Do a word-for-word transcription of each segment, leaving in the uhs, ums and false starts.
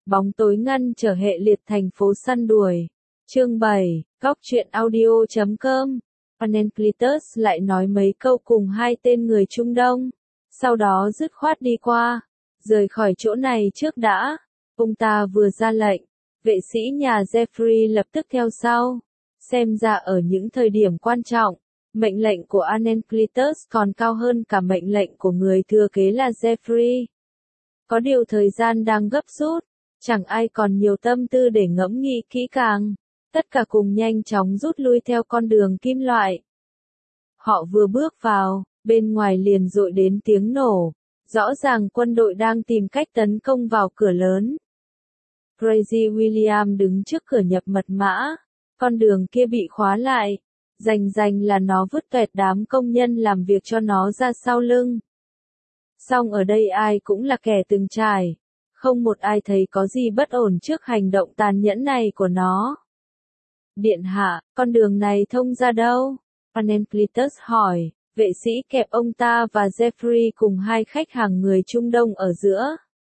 Bóng tối ngăn trở hệ liệt thành phố săn đuổi. Chương bảy, góc truyện audio chấm com. Annenclitus lại nói mấy câu cùng hai tên người Trung Đông. Sau đó dứt khoát đi qua. Rời khỏi chỗ này trước đã. Ông ta vừa ra lệnh. Vệ sĩ nhà Jeffrey lập tức theo sau. Xem ra ở những thời điểm quan trọng, mệnh lệnh của Annenclitus còn cao hơn cả mệnh lệnh của người thừa kế là Jeffrey. Có điều thời gian đang gấp rút. Chẳng ai còn nhiều tâm tư để ngẫm nghĩ kỹ càng. Tất cả cùng nhanh chóng rút lui theo con đường kim loại. Họ vừa bước vào, bên ngoài liền dội đến tiếng nổ. Rõ ràng quân đội đang tìm cách tấn công vào cửa lớn. Crazy William đứng trước cửa nhập mật mã. Con đường kia bị khóa lại. Rành rành là nó vứt toẹt đám công nhân làm việc cho nó ra sau lưng. Song ở đây ai cũng là kẻ từng trải. Không một ai thấy có gì bất ổn trước hành động tàn nhẫn này của nó. Điện hạ, con đường này thông ra đâu? Annenclitus hỏi, vệ sĩ kẹp ông ta và Jeffrey cùng hai khách hàng người Trung Đông ở giữa.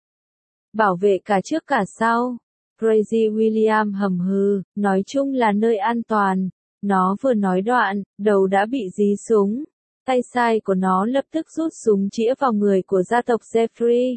Bảo vệ cả trước cả sau. Crazy William hầm hừ, nói chung là nơi an toàn. Nó vừa nói đoạn, đầu đã bị dí súng. Tay sai của nó lập tức rút súng chĩa vào người của gia tộc Jeffrey.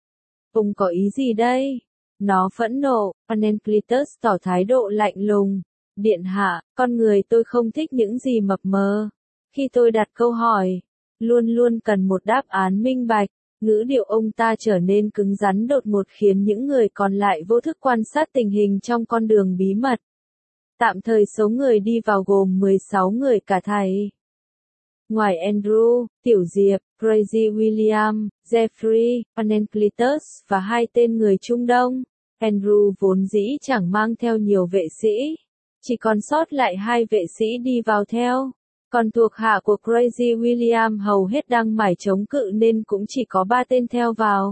Ông có ý gì đây? Nó phẫn nộ. Annenclitus tỏ thái độ lạnh lùng. Điện hạ, con người tôi không thích những gì mập mờ. Khi tôi đặt câu hỏi, luôn luôn cần một đáp án minh bạch. Ngữ điệu ông ta trở nên cứng rắn đột ngột khiến những người còn lại vô thức quan sát tình hình trong con đường bí mật. Tạm thời số người đi vào gồm mười sáu người cả thảy. Ngoài Andrew, Tiểu Diệp, Crazy William, Jeffrey, Annenclitus và hai tên người Trung Đông, Andrew vốn dĩ chẳng mang theo nhiều vệ sĩ. Chỉ còn sót lại hai vệ sĩ đi vào theo. Còn thuộc hạ của Crazy William hầu hết đang mải chống cự nên cũng chỉ có ba tên theo vào.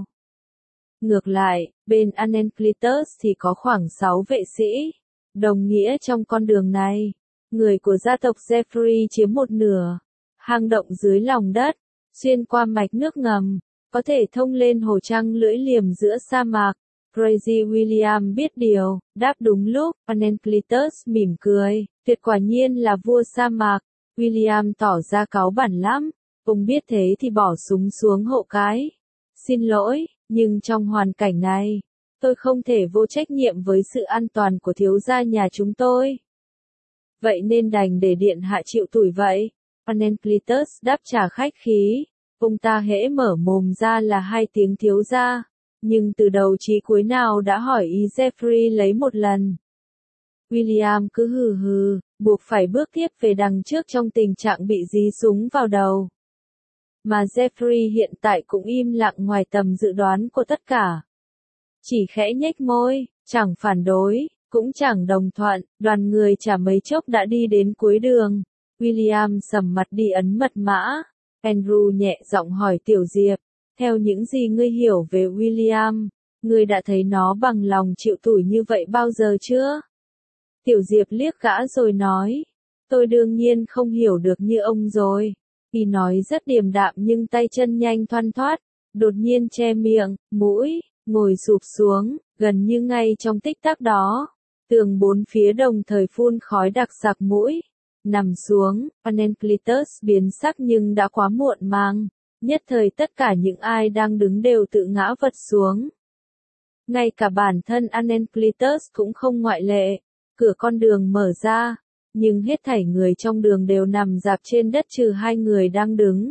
Ngược lại, bên Annenclitus thì có khoảng sáu vệ sĩ. Đồng nghĩa trong con đường này, người của gia tộc Jeffrey chiếm một nửa. Hang động dưới lòng đất, xuyên qua mạch nước ngầm, có thể thông lên hồ trăng lưỡi liềm giữa sa mạc. Crazy William biết điều, đáp đúng lúc. Annenclitus mỉm cười, tuyệt quả nhiên là vua sa mạc. William tỏ ra cáu bẳn lắm. Ông biết thế thì bỏ súng xuống hộ cái. Xin lỗi, nhưng trong hoàn cảnh này, tôi không thể vô trách nhiệm với sự an toàn của thiếu gia nhà chúng tôi. Vậy nên đành để điện hạ chịu tủi vậy. Annenclitus đáp trả khách khí. Ông ta hễ mở mồm ra là hai tiếng thiếu gia. Nhưng từ đầu chí cuối nào đã hỏi ý Jeffrey lấy một lần. William cứ hừ hừ, buộc phải bước tiếp về đằng trước trong tình trạng bị dí súng vào đầu. Mà Jeffrey hiện tại cũng im lặng ngoài tầm dự đoán của tất cả. Chỉ khẽ nhếch môi, chẳng phản đối, cũng chẳng đồng thuận, đoàn người chả mấy chốc đã đi đến cuối đường. William sầm mặt đi ấn mật mã. Andrew nhẹ giọng hỏi Tiểu Diệp, theo những gì ngươi hiểu về William, ngươi đã thấy nó bằng lòng chịu tủi như vậy bao giờ chưa? Tiểu Diệp liếc gã rồi nói, tôi đương nhiên không hiểu được như ông rồi. Y nói rất điềm đạm nhưng tay chân nhanh thoăn thoắt, đột nhiên che miệng, mũi, ngồi sụp xuống, gần như ngay trong tích tắc đó. Tường bốn phía đồng thời phun khói đặc sặc mũi. Nằm xuống, Annenclitus biến sắc nhưng đã quá muộn màng. Nhất thời tất cả những ai đang đứng đều tự ngã vật xuống. Ngay cả bản thân Annenclitus cũng không ngoại lệ. Cửa con đường mở ra, nhưng hết thảy người trong đường đều nằm rạp trên đất trừ hai người đang đứng.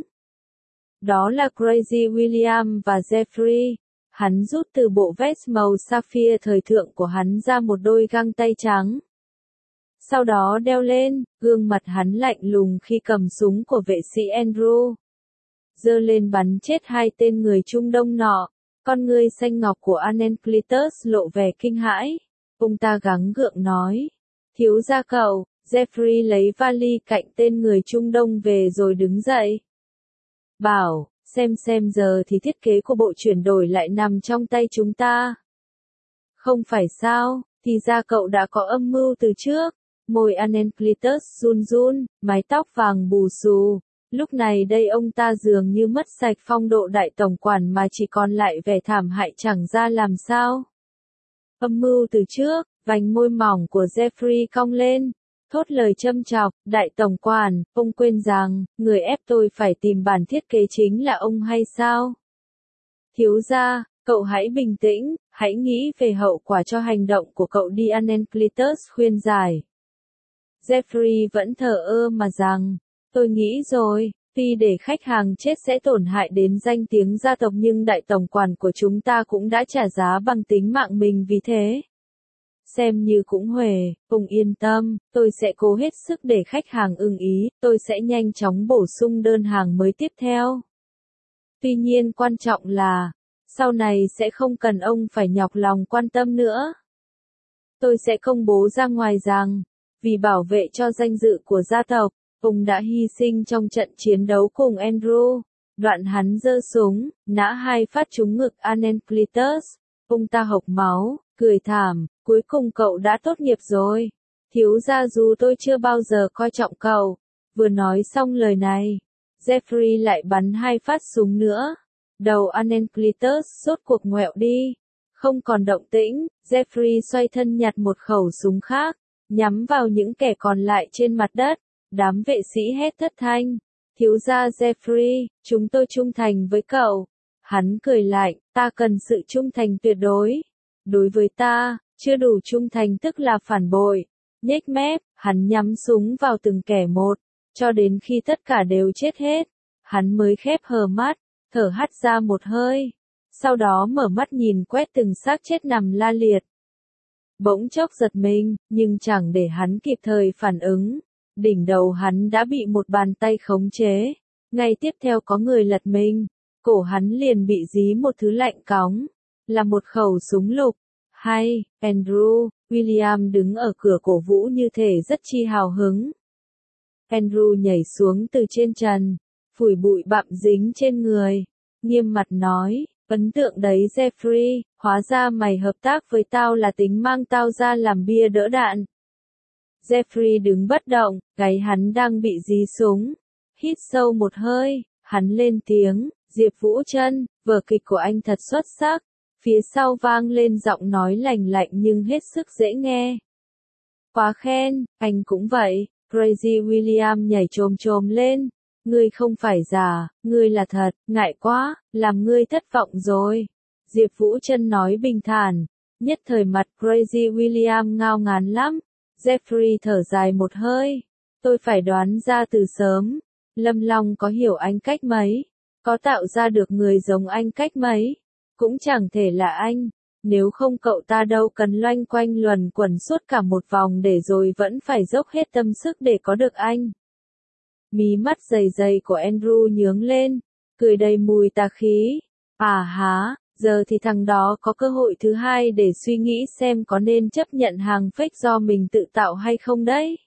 Đó là Crazy William và Jeffrey. Hắn rút từ bộ vest màu sapphire thời thượng của hắn ra một đôi găng tay trắng. Sau đó đeo lên, gương mặt hắn lạnh lùng khi cầm súng của vệ sĩ Andrew. Giơ lên bắn chết hai tên người Trung Đông nọ. Con ngươi xanh ngọc của Annenclitus lộ vẻ kinh hãi. Ông ta gắng gượng nói. Thiếu gia cậu. Jeffrey lấy vali cạnh tên người Trung Đông về rồi đứng dậy. Bảo, xem xem giờ thì thiết kế của bộ chuyển đổi lại nằm trong tay chúng ta. Không phải sao, thì ra cậu đã có âm mưu từ trước. Môi Annenclitus run run, mái tóc vàng bù xù. Lúc này đây ông ta dường như mất sạch phong độ đại tổng quản mà chỉ còn lại vẻ thảm hại chẳng ra làm sao. Âm mưu từ trước, vành môi mỏng của Jeffrey cong lên, thốt lời châm chọc, đại tổng quản, ông quên rằng, người ép tôi phải tìm bản thiết kế chính là ông hay sao? Thiếu gia, cậu hãy bình tĩnh, hãy nghĩ về hậu quả cho hành động của cậu đi, Anacletus khuyên giải. Jeffrey vẫn thờ ơ mà rằng, tôi nghĩ rồi, tuy để khách hàng chết sẽ tổn hại đến danh tiếng gia tộc nhưng đại tổng quản của chúng ta cũng đã trả giá bằng tính mạng mình vì thế. Xem như cũng huề, ông yên tâm, tôi sẽ cố hết sức để khách hàng ưng ý, tôi sẽ nhanh chóng bổ sung đơn hàng mới tiếp theo. Tuy nhiên quan trọng là, sau này sẽ không cần ông phải nhọc lòng quan tâm nữa. Tôi sẽ công bố ra ngoài rằng, vì bảo vệ cho danh dự của gia tộc, ông đã hy sinh trong trận chiến đấu cùng Andrew. Đoạn hắn giơ súng, nã hai phát trúng ngực Anacletus. Ông ta hộc máu, cười thảm, cuối cùng cậu đã tốt nghiệp rồi. Thiếu gia dù tôi chưa bao giờ coi trọng cậu. Vừa nói xong lời này, Jeffrey lại bắn hai phát súng nữa. Đầu Anacletus rốt cuộc ngoẹo đi. Không còn động tĩnh, Jeffrey xoay thân nhặt một khẩu súng khác, nhắm vào những kẻ còn lại trên mặt đất. Đám vệ sĩ hét thất thanh. Thiếu gia Jeffrey, chúng tôi trung thành với cậu. Hắn cười lạnh, ta cần sự trung thành tuyệt đối. Đối với ta, chưa đủ trung thành tức là phản bội. Nhếch mép, hắn nhắm súng vào từng kẻ một, cho đến khi tất cả đều chết hết. Hắn mới khép hờ mắt, thở hắt ra một hơi. Sau đó mở mắt nhìn quét từng xác chết nằm la liệt. Bỗng chốc giật mình, nhưng chẳng để hắn kịp thời phản ứng. Đỉnh đầu hắn đã bị một bàn tay khống chế. Ngay tiếp theo có người lật mình. Cổ hắn liền bị dí một thứ lạnh cóng. Là một khẩu súng lục. Hay, Andrew, William đứng ở cửa cổ vũ như thể rất chi hào hứng. Andrew nhảy xuống từ trên trần. Phủi bụi bặm dính trên người. Nghiêm mặt nói, ấn tượng đấy Jeffrey, hóa ra mày hợp tác với tao là tính mang tao ra làm bia đỡ đạn. Jeffrey đứng bất động, gáy hắn đang bị dí súng. Hít sâu một hơi, hắn lên tiếng, Diệp Vũ Trân, vở kịch của anh thật xuất sắc. Phía sau vang lên giọng nói lành lạnh nhưng hết sức dễ nghe. Quá khen, anh cũng vậy. Crazy William nhảy chồm chồm lên. Ngươi không phải giả, ngươi là thật, ngại quá, làm ngươi thất vọng rồi. Diệp Vũ Trân nói bình thản. Nhất thời mặt Crazy William ngao ngán lắm. Jeffrey thở dài một hơi. Tôi phải đoán ra từ sớm. Lâm Long có hiểu anh cách mấy. Có tạo ra được người giống anh cách mấy. Cũng chẳng thể là anh. Nếu không cậu ta đâu cần loanh quanh luẩn quẩn suốt cả một vòng để rồi vẫn phải dốc hết tâm sức để có được anh. Mí mắt dày dày của Andrew nhướng lên. Cười đầy mùi tà khí. À há, giờ thì thằng đó có cơ hội thứ hai để suy nghĩ xem có nên chấp nhận hàng fake do mình tự tạo hay không đấy.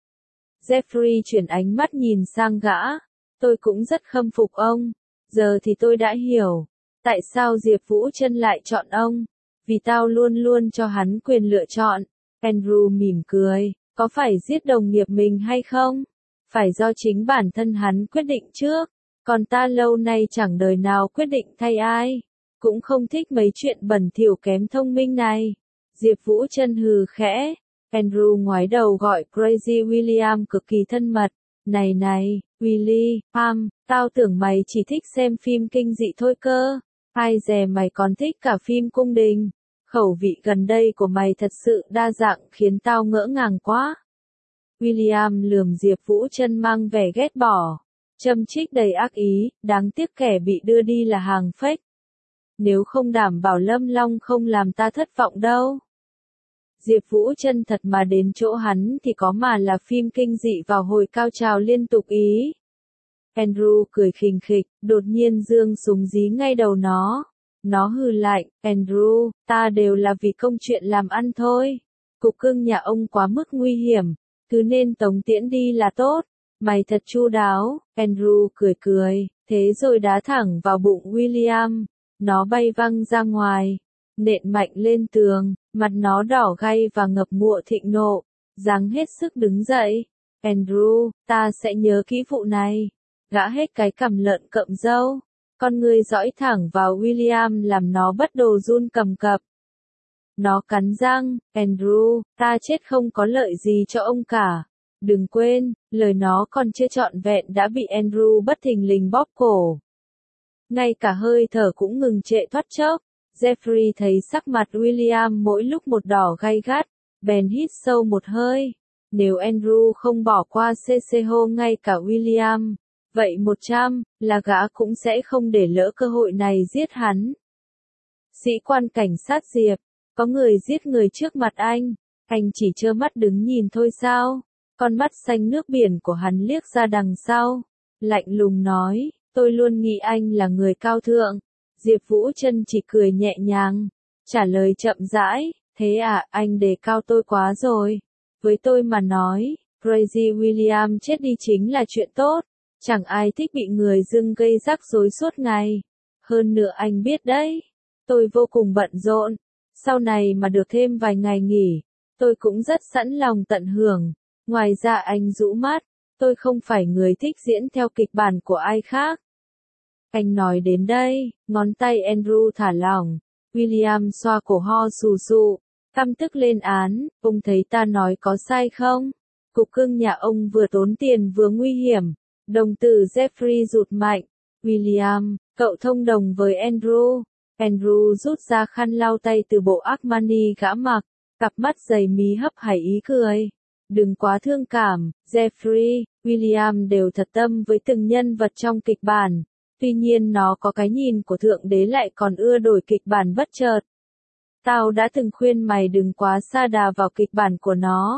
Jeffrey chuyển ánh mắt nhìn sang gã. Tôi cũng rất khâm phục ông. Giờ thì tôi đã hiểu. Tại sao Diệp Vũ Trân lại chọn ông? Vì tao luôn luôn cho hắn quyền lựa chọn. Andrew mỉm cười. Có phải giết đồng nghiệp mình hay không? Phải do chính bản thân hắn quyết định trước. Còn ta lâu nay chẳng đời nào quyết định thay ai. Cũng không thích mấy chuyện bẩn thỉu kém thông minh này. Diệp Vũ Trân hừ khẽ. Andrew ngoái đầu gọi Crazy William cực kỳ thân mật. Này này, William, tao tưởng mày chỉ thích xem phim kinh dị thôi cơ. Ai dè mày còn thích cả phim cung đình. Khẩu vị gần đây của mày thật sự đa dạng khiến tao ngỡ ngàng quá. William lườm Diệp Vũ Trân mang vẻ ghét bỏ. Châm chích đầy ác ý, đáng tiếc kẻ bị đưa đi là hàng fake. Nếu không đảm bảo Lâm Long không làm ta thất vọng đâu. Diệp Vũ Trân thật mà đến chỗ hắn thì có mà là phim kinh dị vào hồi cao trào liên tục ý. Andrew cười khình khịch, đột nhiên giương súng dí ngay đầu nó. Nó hừ lạnh, Andrew, ta đều là vì công chuyện làm ăn thôi. Cục cưng nhà ông quá mức nguy hiểm, cứ nên tống tiễn đi là tốt. Mày thật chu đáo, Andrew cười cười, thế rồi đá thẳng vào bụng William. Nó bay văng ra ngoài, nện mạnh lên tường, mặt nó đỏ gay và ngập ngụa thịnh nộ, giáng hết sức đứng dậy. Andrew, ta sẽ nhớ kỹ vụ này. Gã hết cái cằm lợn cậm râu, con người dõi thẳng vào William làm nó bất đồ run cầm cập. Nó cắn răng, Andrew, ta chết không có lợi gì cho ông cả. Đừng quên, lời nó còn chưa trọn vẹn đã bị Andrew bất thình lình bóp cổ. Ngay cả hơi thở cũng ngừng trệ thoát chốc. Jeffrey thấy sắc mặt William mỗi lúc một đỏ gay gắt, bèn hít sâu một hơi. Nếu Andrew không bỏ qua Cecil ngay cả William, vậy một trăm, là gã cũng sẽ không để lỡ cơ hội này giết hắn. Sĩ quan cảnh sát Diệp, có người giết người trước mặt anh, anh chỉ trơ mắt đứng nhìn thôi sao? Con mắt xanh nước biển của hắn liếc ra đằng sau, lạnh lùng nói, tôi luôn nghĩ anh là người cao thượng. Diệp Vũ Trân chỉ cười nhẹ nhàng, trả lời chậm rãi, thế à, anh đề cao tôi quá rồi. Với tôi mà nói, Crazy William chết đi chính là chuyện tốt, chẳng ai thích bị người dưng gây rắc rối suốt ngày. Hơn nữa anh biết đấy, tôi vô cùng bận rộn, sau này mà được thêm vài ngày nghỉ, tôi cũng rất sẵn lòng tận hưởng. Ngoài ra anh rũ mắt, tôi không phải người thích diễn theo kịch bản của ai khác. Anh nói đến đây, ngón tay Andrew thả lỏng, William xoa cổ ho sù sụ, căm tức lên án, ông thấy ta nói có sai không? Cục cưng nhà ông vừa tốn tiền vừa nguy hiểm. Đồng tử Jeffrey rụt mạnh, William, cậu thông đồng với Andrew. Andrew rút ra khăn lau tay từ bộ Armani gã mặc, cặp mắt dày mí hấp hải ý cười. Đừng quá thương cảm, Jeffrey, William đều thật tâm với từng nhân vật trong kịch bản. Tuy nhiên nó có cái nhìn của thượng đế lại còn ưa đổi kịch bản bất chợt. Tao đã từng khuyên mày đừng quá sa đà vào kịch bản của nó.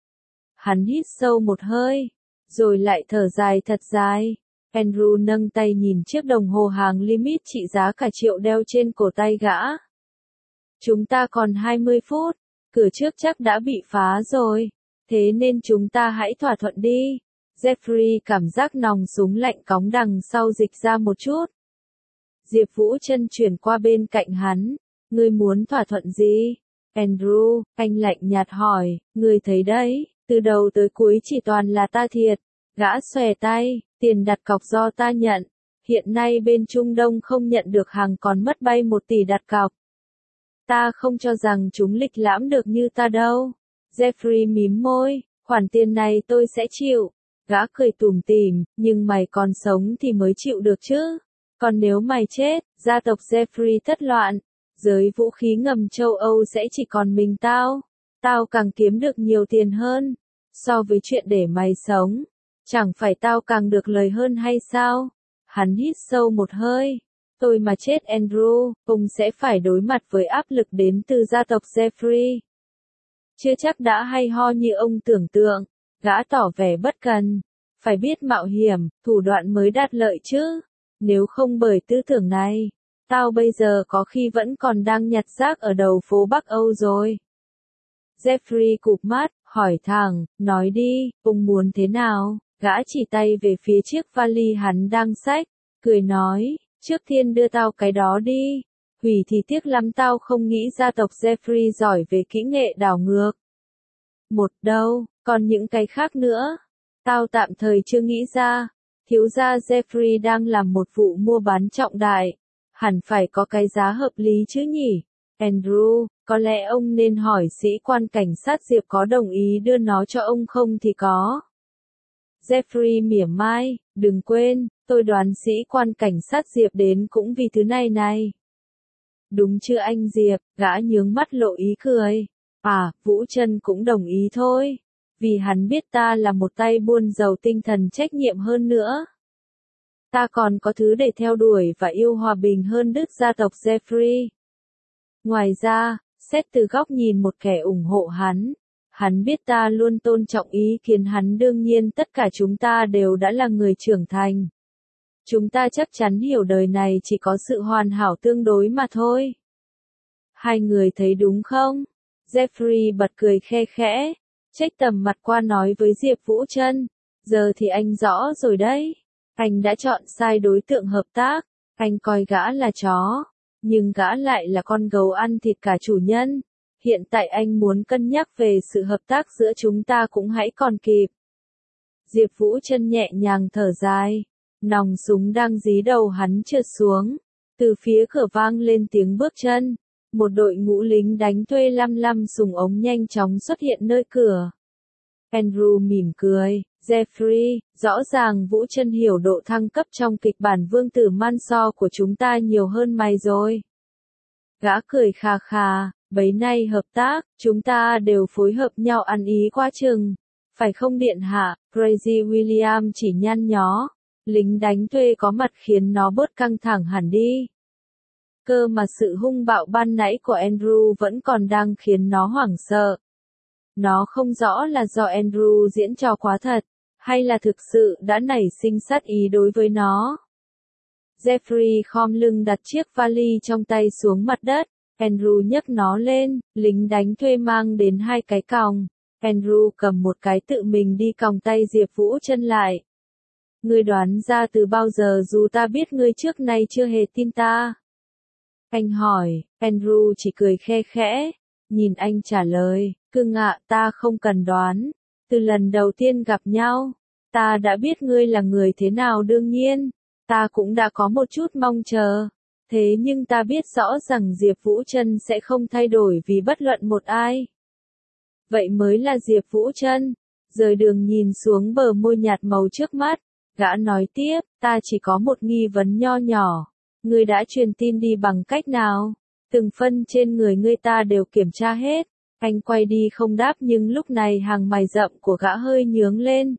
Hắn hít sâu một hơi, rồi lại thở dài thật dài. Andrew nâng tay nhìn chiếc đồng hồ hàng limit trị giá cả triệu đeo trên cổ tay gã. Chúng ta còn hai mươi phút, cửa trước chắc đã bị phá rồi, thế nên chúng ta hãy thỏa thuận đi. Jeffrey cảm giác nòng súng lạnh cóng đằng sau dịch ra một chút. Diệp Vũ Trân chuyển qua bên cạnh hắn, ngươi muốn thỏa thuận gì? Andrew, anh lạnh nhạt hỏi, ngươi thấy đấy, từ đầu tới cuối chỉ toàn là ta thiệt. Gã xòe tay, tiền đặt cọc do ta nhận. Hiện nay bên Trung Đông không nhận được hàng còn mất bay một tỷ đặt cọc. Ta không cho rằng chúng lịch lãm được như ta đâu. Jeffrey mím môi, khoản tiền này tôi sẽ chịu. Gã cười tủm tỉm, nhưng mày còn sống thì mới chịu được chứ. Còn nếu mày chết, gia tộc Jeffrey thất loạn, giới vũ khí ngầm châu Âu sẽ chỉ còn mình tao. Tao càng kiếm được nhiều tiền hơn, so với chuyện để mày sống. Chẳng phải tao càng được lời hơn hay sao? Hắn hít sâu một hơi. Tôi mà chết Andrew, ông sẽ phải đối mặt với áp lực đến từ gia tộc Jeffrey. Chưa chắc đã hay ho như ông tưởng tượng. Gã tỏ vẻ bất cần. Phải biết mạo hiểm, thủ đoạn mới đạt lợi chứ. Nếu không bởi tư tưởng này, tao bây giờ có khi vẫn còn đang nhặt rác ở đầu phố Bắc Âu rồi. Jeffrey cụp mắt, hỏi thẳng, nói đi, ông muốn thế nào? Gã chỉ tay về phía chiếc vali hắn đang xách, cười nói, trước tiên đưa tao cái đó đi. Hủy thì tiếc lắm, tao không nghĩ gia tộc Jeffrey giỏi về kỹ nghệ đảo ngược. Một đâu, còn những cái khác nữa. Tao tạm thời chưa nghĩ ra. Thiếu gia Jeffrey đang làm một vụ mua bán trọng đại. Hẳn phải có cái giá hợp lý chứ nhỉ? Andrew, có lẽ ông nên hỏi sĩ quan cảnh sát Diệp có đồng ý đưa nó cho ông không thì có. Jeffrey mỉa mai, đừng quên, tôi đoán sĩ quan cảnh sát Diệp đến cũng vì thứ này này. Đúng chưa anh Diệp? Gã nhướng mắt lộ ý cười. À, Vũ Trân cũng đồng ý thôi. Vì hắn biết ta là một tay buôn giàu tinh thần trách nhiệm hơn nữa. Ta còn có thứ để theo đuổi và yêu hòa bình hơn đứt gia tộc Jeffrey. Ngoài ra, xét từ góc nhìn một kẻ ủng hộ hắn, hắn biết ta luôn tôn trọng ý kiến hắn, đương nhiên tất cả chúng ta đều đã là người trưởng thành. Chúng ta chắc chắn hiểu đời này chỉ có sự hoàn hảo tương đối mà thôi. Hai người thấy đúng không? Jeffrey bật cười khe khẽ, chếch tầm mặt qua nói với Diệp Vũ Trân, giờ thì anh rõ rồi đấy. Anh đã chọn sai đối tượng hợp tác, anh coi gã là chó, nhưng gã lại là con gấu ăn thịt cả chủ nhân. Hiện tại anh muốn cân nhắc về sự hợp tác giữa chúng ta cũng hãy còn kịp. Diệp Vũ Trân nhẹ nhàng thở dài, nòng súng đang dí đầu hắn trượt xuống, từ phía cửa vang lên tiếng bước chân. một đội ngũ lính đánh thuê lăm lăm súng ống nhanh chóng xuất hiện nơi cửa. Andrew mỉm cười, Jeffrey, rõ ràng Vũ Chân hiểu độ thăng cấp trong kịch bản Vương tử Manso của chúng ta nhiều hơn mày rồi. Gã cười khà khà, bấy nay hợp tác, chúng ta đều phối hợp nhau ăn ý quá chừng. Phải không điện hạ? Crazy William chỉ nhăn nhó. Lính đánh thuê có mặt khiến nó bớt căng thẳng hẳn đi. Cơ mà sự hung bạo ban nãy của Andrew vẫn còn đang khiến nó hoảng sợ. Nó không rõ là do Andrew diễn trò quá thật, hay là thực sự đã nảy sinh sát ý đối với nó. Jeffrey khom lưng đặt chiếc vali trong tay xuống mặt đất. Andrew nhấc nó lên, lính đánh thuê mang đến hai cái còng. Andrew cầm một cái tự mình đi còng tay Diệp Vũ Chân lại. Ngươi đoán ra từ bao giờ dù ta biết ngươi trước nay chưa hề tin ta? Anh hỏi, Andrew chỉ cười khe khẽ, nhìn anh trả lời, cưng ạ, ta không cần đoán. Từ lần đầu tiên gặp nhau, ta đã biết ngươi là người thế nào đương nhiên, ta cũng đã có một chút mong chờ. Thế nhưng ta biết rõ rằng Diệp Vũ Chân sẽ không thay đổi vì bất luận một ai. Vậy mới là Diệp Vũ Chân. Rời đường nhìn xuống bờ môi nhạt màu trước mắt, gã nói tiếp, ta chỉ có một nghi vấn nho nhỏ. Ngươi đã truyền tin đi bằng cách nào? Từng phân trên người ngươi ta đều kiểm tra hết. Anh quay đi không đáp nhưng lúc này hàng mày rậm của gã hơi nhướng lên.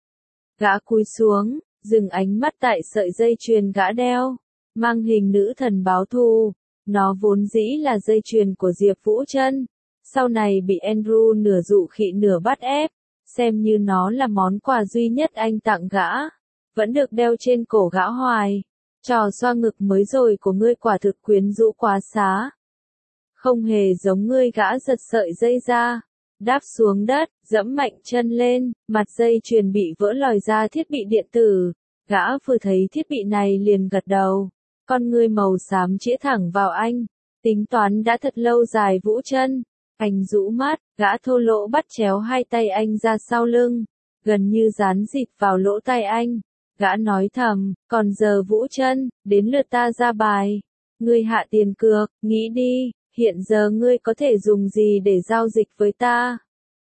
Gã cúi xuống, dừng ánh mắt tại sợi dây chuyền gã đeo, mang hình nữ thần báo thù. Nó vốn dĩ là dây chuyền của Diệp Vũ Chân, sau này bị Andrew nửa dụ khị nửa bắt ép, xem như nó là món quà duy nhất anh tặng gã, vẫn được đeo trên cổ gã hoài. Trò xoa ngực mới rồi của ngươi quả thực quyến rũ quá xá. Không hề giống ngươi, gã giật sợi dây ra, đáp xuống đất, dẫm mạnh chân lên, mặt dây chuyền bị vỡ lòi ra thiết bị điện tử. Gã vừa thấy thiết bị này liền gật đầu, con ngươi màu xám chĩa thẳng vào anh, tính toán đã thật lâu dài. Vũ Chân, anh rũ mắt, gã thô lỗ bắt chéo hai tay anh ra sau lưng, gần như dán dịt vào lỗ tai anh. Gã nói thầm, còn giờ Vũ Chân, đến lượt ta ra bài. Ngươi hạ tiền cược, nghĩ đi, hiện giờ ngươi có thể dùng gì để giao dịch với ta?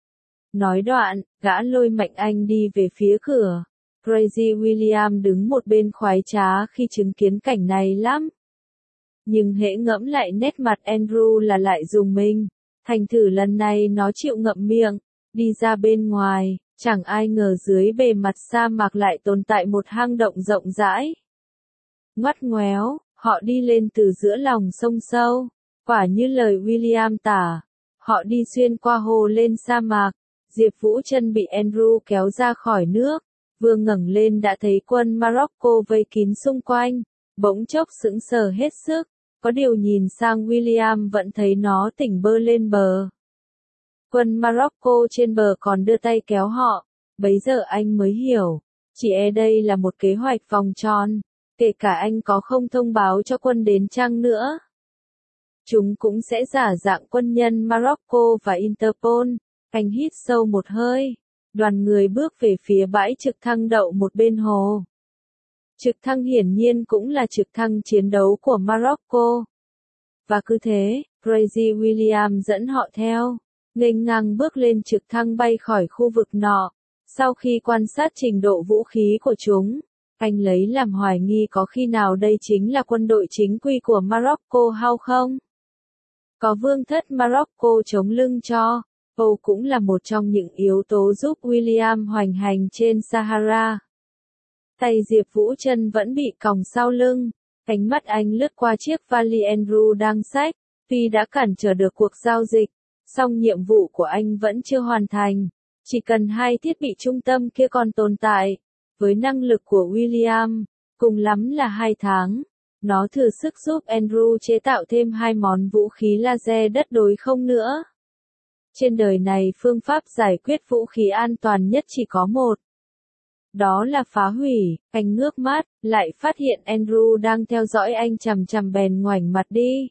Nói đoạn, gã lôi mạnh anh đi về phía cửa. Crazy William đứng một bên khoái trá khi chứng kiến cảnh này lắm. Nhưng hễ ngẫm lại nét mặt Andrew là lại dùng mình. Thành thử lần này nó chịu ngậm miệng, đi ra bên ngoài. Chẳng ai ngờ dưới bề mặt sa mạc lại tồn tại một hang động rộng rãi. Ngoắt ngoéo, họ đi lên từ giữa lòng sông sâu. Quả như lời William tả, họ đi xuyên qua hồ lên sa mạc. Diệp Vũ Chân bị Andrew kéo ra khỏi nước, vừa ngẩng lên đã thấy quân Morocco vây kín xung quanh, bỗng chốc sững sờ hết sức, có điều nhìn sang William vẫn thấy nó tỉnh bơ lên bờ. Quân Morocco trên bờ còn đưa tay kéo họ, bấy giờ anh mới hiểu, chỉ e đây là một kế hoạch vòng tròn, kể cả anh có không thông báo cho quân đến chăng nữa. Chúng cũng sẽ giả dạng quân nhân Morocco và Interpol. Anh hít sâu một hơi, đoàn người bước về phía bãi trực thăng đậu một bên hồ. Trực thăng hiển nhiên cũng là trực thăng chiến đấu của Morocco. Và cứ thế, Crazy William dẫn họ theo, nghênh ngang bước lên trực thăng bay khỏi khu vực nọ. Sau khi quan sát trình độ vũ khí của chúng, anh lấy làm hoài nghi có khi nào đây chính là quân đội chính quy của Morocco hay không? Có vương thất Morocco chống lưng cho, Âu cũng là một trong những yếu tố giúp William hoành hành trên Sahara. Tay Diệp Vũ Chân vẫn bị còng sau lưng, ánh mắt anh lướt qua chiếc vali Andrew đang xách, tuy đã cản trở được cuộc giao dịch, song nhiệm vụ của anh vẫn chưa hoàn thành, chỉ cần hai thiết bị trung tâm kia còn tồn tại, với năng lực của William, cùng lắm là hai tháng, nó thừa sức giúp Andrew chế tạo thêm hai món vũ khí laser đất đối không nữa. Trên đời này phương pháp giải quyết vũ khí an toàn nhất chỉ có một. Đó là phá hủy. Anh ngước mắt, lại phát hiện Andrew đang theo dõi anh chằm chằm bèn ngoảnh mặt đi.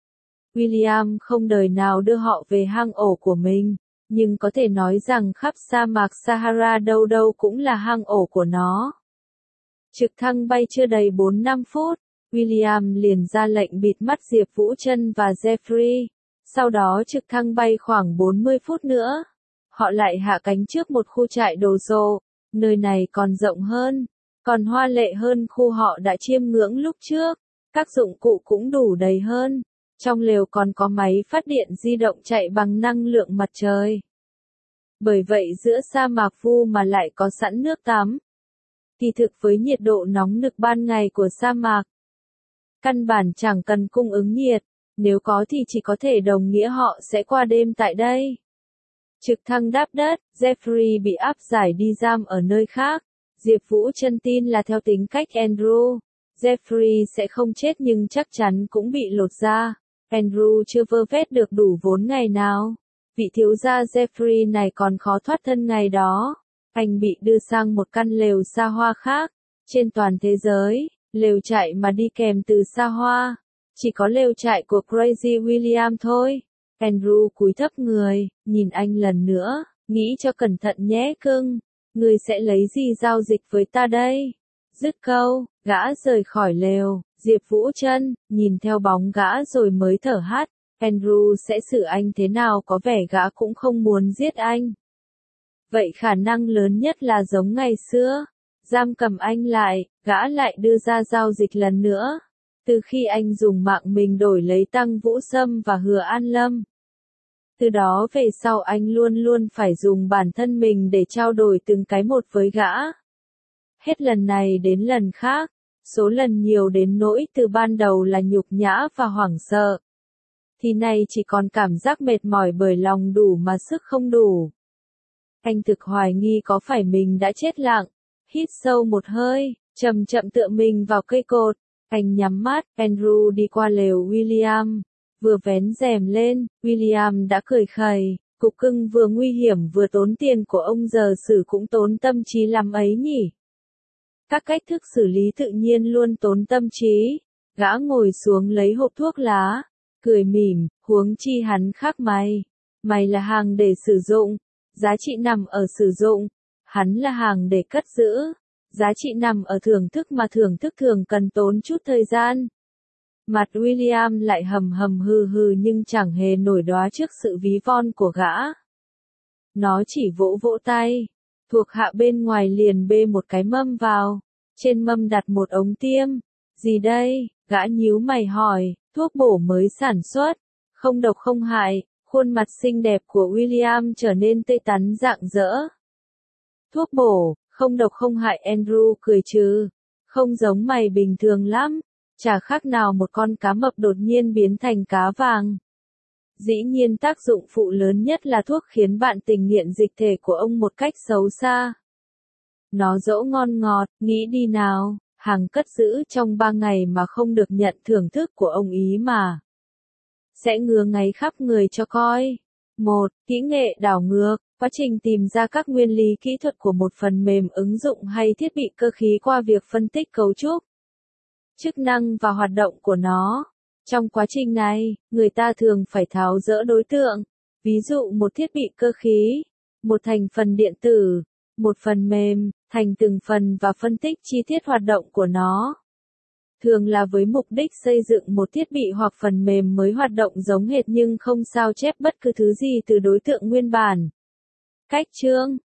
William không đời nào đưa họ về hang ổ của mình, nhưng có thể nói rằng khắp sa mạc Sahara đâu đâu cũng là hang ổ của nó. Trực thăng bay chưa đầy bốn năm phút, William liền ra lệnh bịt mắt Diệp Vũ Trân và Jeffrey. Sau đó trực thăng bay khoảng bốn mươi phút nữa. Họ lại hạ cánh trước một khu trại đồ sộ. Nơi này còn rộng hơn, còn hoa lệ hơn khu họ đã chiêm ngưỡng lúc trước. Các dụng cụ cũng đủ đầy hơn. Trong lều còn có máy phát điện di động chạy bằng năng lượng mặt trời. Bởi vậy giữa sa mạc Vu mà lại có sẵn nước tắm. Kỳ thực với nhiệt độ nóng nực ban ngày của sa mạc, căn bản chẳng cần cung ứng nhiệt, nếu có thì chỉ có thể đồng nghĩa họ sẽ qua đêm tại đây. Trực thăng đáp đất, Jeffrey bị áp giải đi giam ở nơi khác. Diệp Vũ Trân tin là theo tính cách Andrew, Jeffrey sẽ không chết nhưng chắc chắn cũng bị lột da. Andrew chưa vơ vét được đủ vốn ngày nào. Vị thiếu gia Jeffrey này còn khó thoát thân ngày đó. Anh bị đưa sang một căn lều xa hoa khác. Trên toàn thế giới, lều trại mà đi kèm từ xa hoa. Chỉ có lều trại của Crazy William thôi. Andrew cúi thấp người, nhìn anh lần nữa, nghĩ cho cẩn thận nhé cưng. Người sẽ lấy gì giao dịch với ta đây? Dứt câu, gã rời khỏi lều. Diệp Vũ Trân nhìn theo bóng gã rồi mới thở hắt. Andrew sẽ xử anh thế nào, có vẻ gã cũng không muốn giết anh. Vậy khả năng lớn nhất là giống ngày xưa. Giam cầm anh lại, gã lại đưa ra giao dịch lần nữa. Từ khi anh dùng mạng mình đổi lấy Tăng Vũ Sâm và Hứa An Lâm. Từ đó về sau anh luôn luôn phải dùng bản thân mình để trao đổi từng cái một với gã. Hết lần này đến lần khác, số lần nhiều đến nỗi từ ban đầu là nhục nhã và hoảng sợ. Thì nay chỉ còn cảm giác mệt mỏi bởi lòng đủ mà sức không đủ. Anh thực hoài nghi có phải mình đã chết lặng. Hít sâu một hơi, chậm chậm tựa mình vào cây cột. Anh nhắm mắt, Andrew đi qua lều William. Vừa vén rèm lên, William đã cười khẩy. Cục cưng vừa nguy hiểm vừa tốn tiền của ông giờ xử cũng tốn tâm trí lắm ấy nhỉ. Các cách thức xử lý tự nhiên luôn tốn tâm trí. Gã ngồi xuống lấy hộp thuốc lá. Cười mỉm, huống chi hắn khác mày. Mày là hàng để sử dụng. Giá trị nằm ở sử dụng. Hắn là hàng để cất giữ. Giá trị nằm ở thưởng thức mà thưởng thức thường cần tốn chút thời gian. Mặt William lại hầm hầm hừ hừ nhưng chẳng hề nổi đoá trước sự ví von của gã. Nó chỉ vỗ vỗ tay. Thuộc hạ bên ngoài liền bê một cái mâm vào. Trên mâm đặt một ống tiêm. Gì đây? Gã nhíu mày hỏi. Thuốc bổ mới sản xuất. Không độc không hại. Khuôn mặt xinh đẹp của William trở nên tươi tắn rạng rỡ. Thuốc bổ, không độc không hại, Andrew cười trừ. Không giống mày bình thường lắm. Chả khác nào một con cá mập đột nhiên biến thành cá vàng. Dĩ nhiên tác dụng phụ lớn nhất là thuốc khiến bạn tình nghiện dịch thể của ông một cách xấu xa. Nó dỗ ngon ngọt, nghĩ đi nào, hàng cất giữ trong ba ngày mà không được nhận thưởng thức của ông ý mà. Sẽ ngứa ngáy khắp người cho coi. một. Kỹ nghệ đảo ngược, quá trình tìm ra các nguyên lý kỹ thuật của một phần mềm ứng dụng hay thiết bị cơ khí qua việc phân tích cấu trúc, chức năng và hoạt động của nó. Trong quá trình này, người ta thường phải tháo dỡ đối tượng, ví dụ một thiết bị cơ khí, một thành phần điện tử, một phần mềm, thành từng phần và phân tích chi tiết hoạt động của nó. Thường là với mục đích xây dựng một thiết bị hoặc phần mềm mới hoạt động giống hệt nhưng không sao chép bất cứ thứ gì từ đối tượng nguyên bản. Cách chương